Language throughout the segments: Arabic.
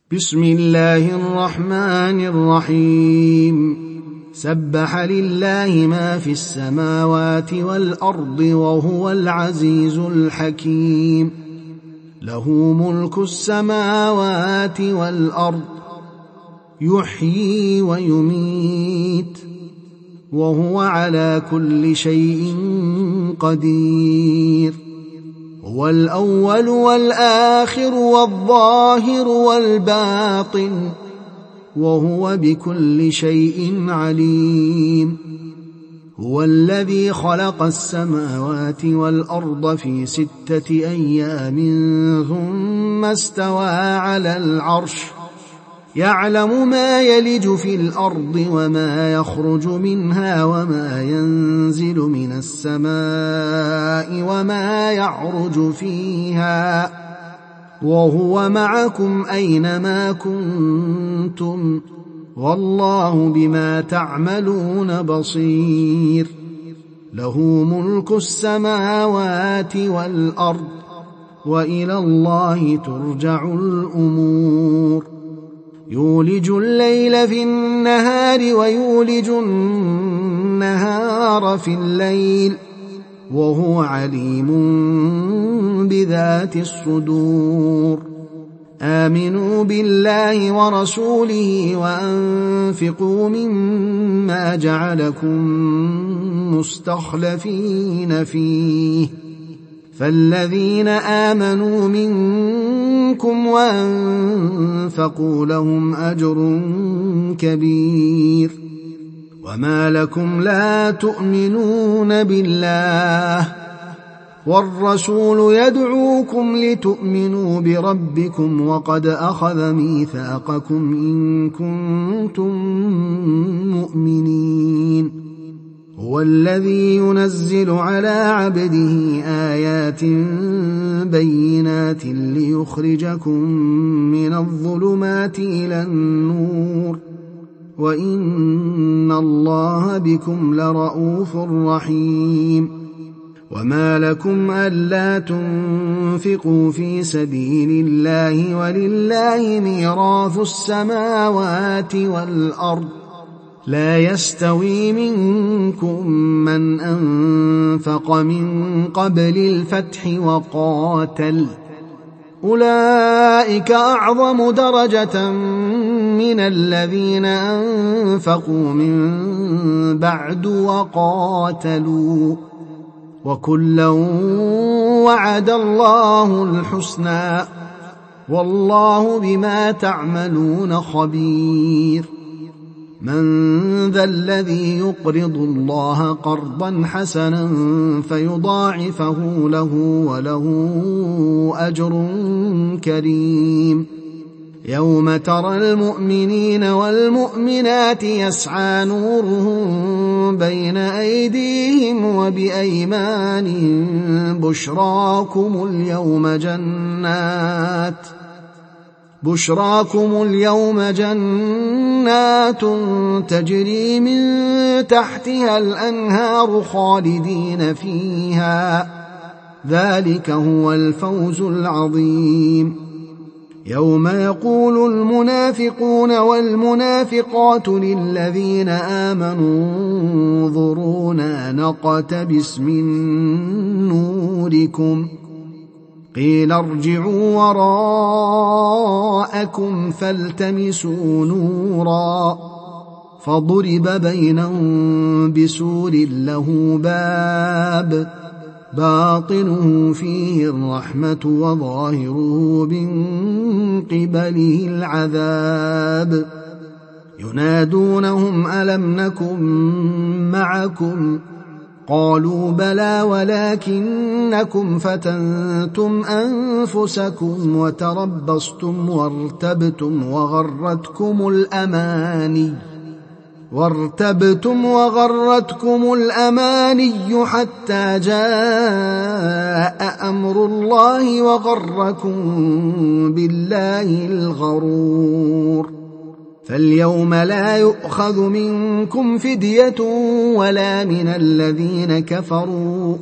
بسم الله الرحمن الرحيم سبح لله ما في السماوات والأرض وهو العزيز الحكيم له ملك السماوات والأرض يحيي ويميت وهو على كل شيء قدير هو الأول والآخر والظاهر والباطن وهو بكل شيء عليم هو الذي خلق السماوات والأرض في 6 أيام ثم استوى على العرش يعلم ما يلج في الأرض وما يخرج منها وما ينزل من السماء وما يعرج فيها وهو معكم أينما كنتم والله بما تعملون بصير له ملك السماوات والأرض وإلى الله ترجع الأمور يولج الليل في النهار ويولج النهار في الليل وهو عليم بذات الصدور آمنوا بالله ورسوله وأنفقوا مما جعلكم مستخلفين فيه فالذين آمنوا منكم وأنفقوا لهم أجر كبير وما لكم لا تؤمنون بالله والرسول يدعوكم لتؤمنوا بربكم وقد أخذ ميثاقكم إن كنتم مؤمنين هو الذي ينزل على عبده آيات بينات ليخرجكم من الظلمات إلى النور وإن الله بكم لرءوف رحيم وما لكم ألا تنفقوا في سبيل الله ولله ميراث السماوات والأرض لا يستوي منكم من أنفق من قبل الفتح وقاتل أولئك أعظم درجة من الذين أنفقوا من بعد وقاتلوا وكلا وعد الله الحسنى والله بما تعملون خبير من ذا الذي يقرض الله قرضا حسنا فيضاعفه له وله أجر كريم يوم ترى المؤمنين والمؤمنات يسعى نورهم بين أيديهم وبأيمانهم بشراكم اليوم جنات تجري من تحتها الأنهار خالدين فيها ذلك هو الفوز العظيم يوم يقول المنافقون والمنافقات للذين آمنوا انظرونا نقتبس من نوركم قيل ارجعوا وراءكم فالتمسوا نورا فضرب بينهم بسور له باب باطنه فيه الرحمة وظاهره من قبله العذاب ينادونهم ألم نكن معكم قالوا بلى ولكنكم فتنتم أنفسكم وتربصتم وارتبتم الأماني حتى جاء أمر الله وغركم بالله الغرور فاليوم لا يؤخذ منكم فدية ولا من الذين كفروا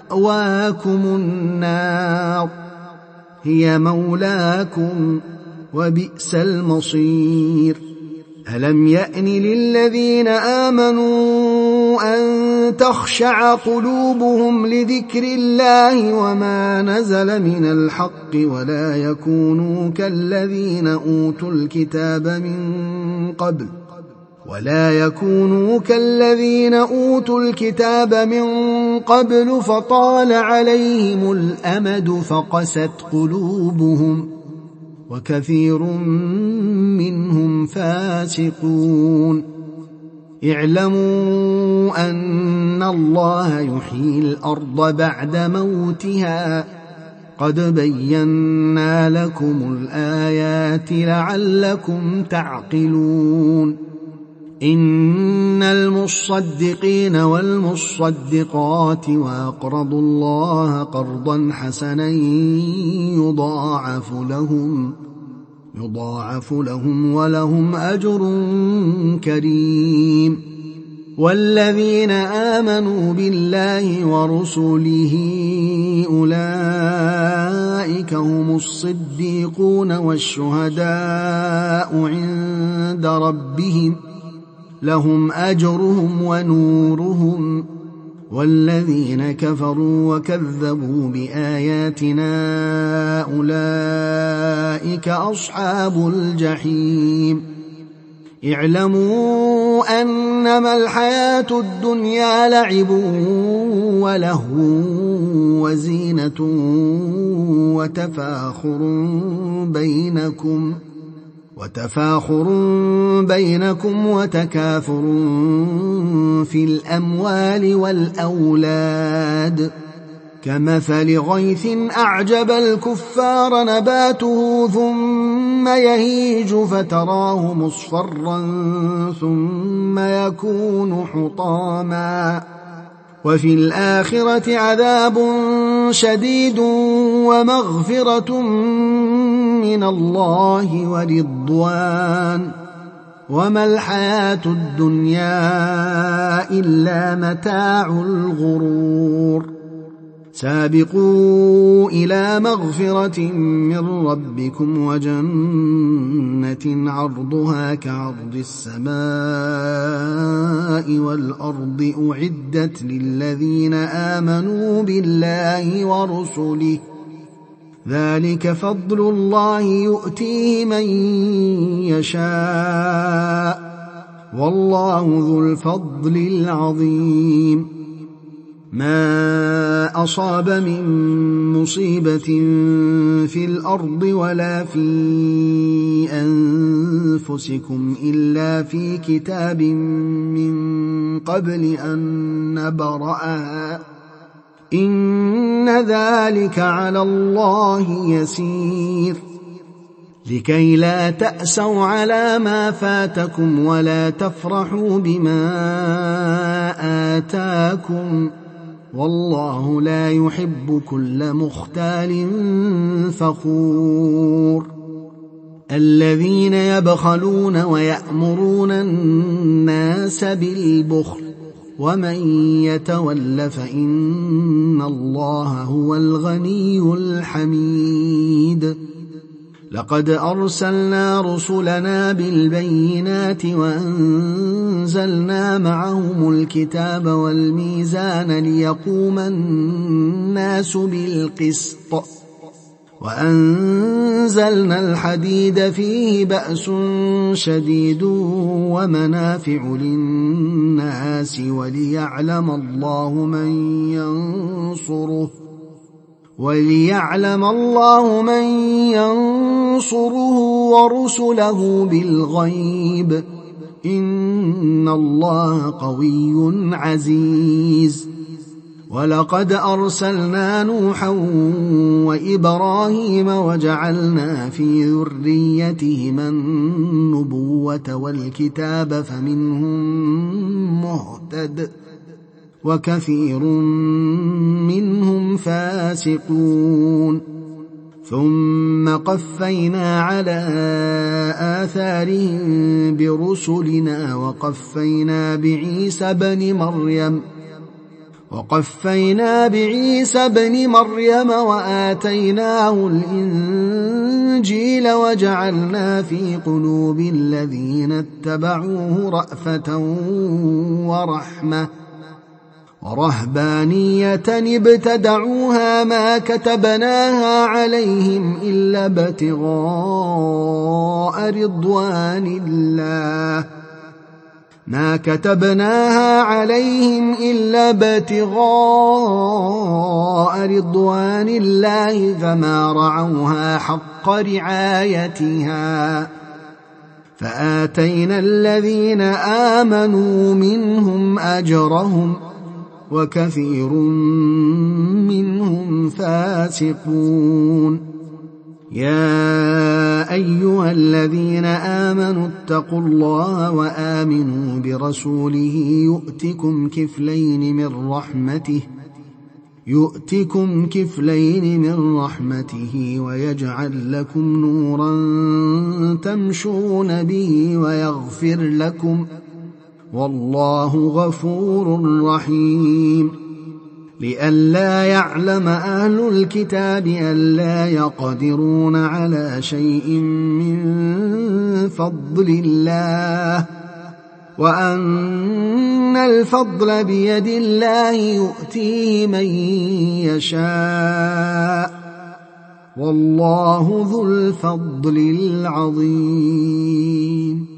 مأواكم النار هي مولاكم وبئس المصير. ألم يأن للذين آمنوا أن تخشع قلوبهم لذكر الله وما نزل من الحق ولا يكونوا كالذين أوتوا الكتاب من قبل فطال عليهم الأمد فقست قلوبهم وكثير منهم فاسقون. اعلموا أن الله يحيي الأرض بعد موتها قد بينا لكم الآيات لعلكم تعقلون. إن المصدقين والمصدقات وأقرضوا الله قرضا حسنا يضاعف لهم ولهم أجر كريم. والذين آمنوا بالله ورسله أولئك هم الصديقون والشهداء عند ربهم لهم أجرهم ونورهم. والذين كفروا وكذبوا بآياتنا أولئك أصحاب الجحيم. اعلموا أنما الحياة الدنيا لعب ولهو وزينة وتفاخر بينكم وتكاثر في الأموال والأولاد كمثل غيث أعجب الكفار نباته ثم يهيج فتراه مصفرا ثم يكون حطاما وفي الآخرة عذاب شديد ومغفرة من الله ورضوان وما الحياة الدنيا إلا متاع الغرور. سابقوا إلى مغفرة من ربكم وجنة عرضها كعرض السماء والأرض أعدت للذين آمنوا بالله ورسله ذلك فضل الله يؤتيه من يشاء والله ذو الفضل العظيم. ما أصاب من مصيبة في الأرض ولا في أنفسكم إلا في كتاب من قبل أن نبرأها إن ذلك على الله يسير. لكي لا تأسوا على ما فاتكم ولا تفرحوا بما آتاكم والله لا يحب كل مختال فخور. الذين يبخلون ويأمرون الناس بالبخل ومن يتول فإن الله هو الغني الحميد. لقد أرسلنا رسلنا بالبينات وأنزلنا معهم الكتاب والميزان ليقوم الناس بالقسط وأنزلنا الحديد فيه بأس شديد ومنافع للناس وليعلم الله من ينصره ورسله بالغيب إن الله قوي عزيز. ولقد أرسلنا نوحا وإبراهيم وجعلنا في ذريتهما النبوة والكتاب فمنهم مهتد وكثير منهم فاسقون. ثم قفينا على آثارهم برسلنا وقفينا بعيسى بن مريم وقفينا بعيسى ابن مريم وآتيناه الإنجيل وجعلنا في قلوب الذين اتبعوه رأفة ورحمة ورهبانية ابتدعوها ما كتبناها عليهم إلا ابتغاء رضوان الله فما رعوها حق رعايتها فآتينا الذين آمنوا منهم أجرهم وكثير منهم فاسقون. يا أيها الذين آمنوا اتقوا الله وآمنوا برسوله يؤتكم كفلين من رحمته ويجعل لكم نورا تمشون به ويغفر لكم والله غفور رحيم. لئلا يعلم أهل الكتاب ألا يقدرون على شيء من فضل الله وأن الفضل بيد الله يؤتيه من يشاء والله ذو الفضل العظيم.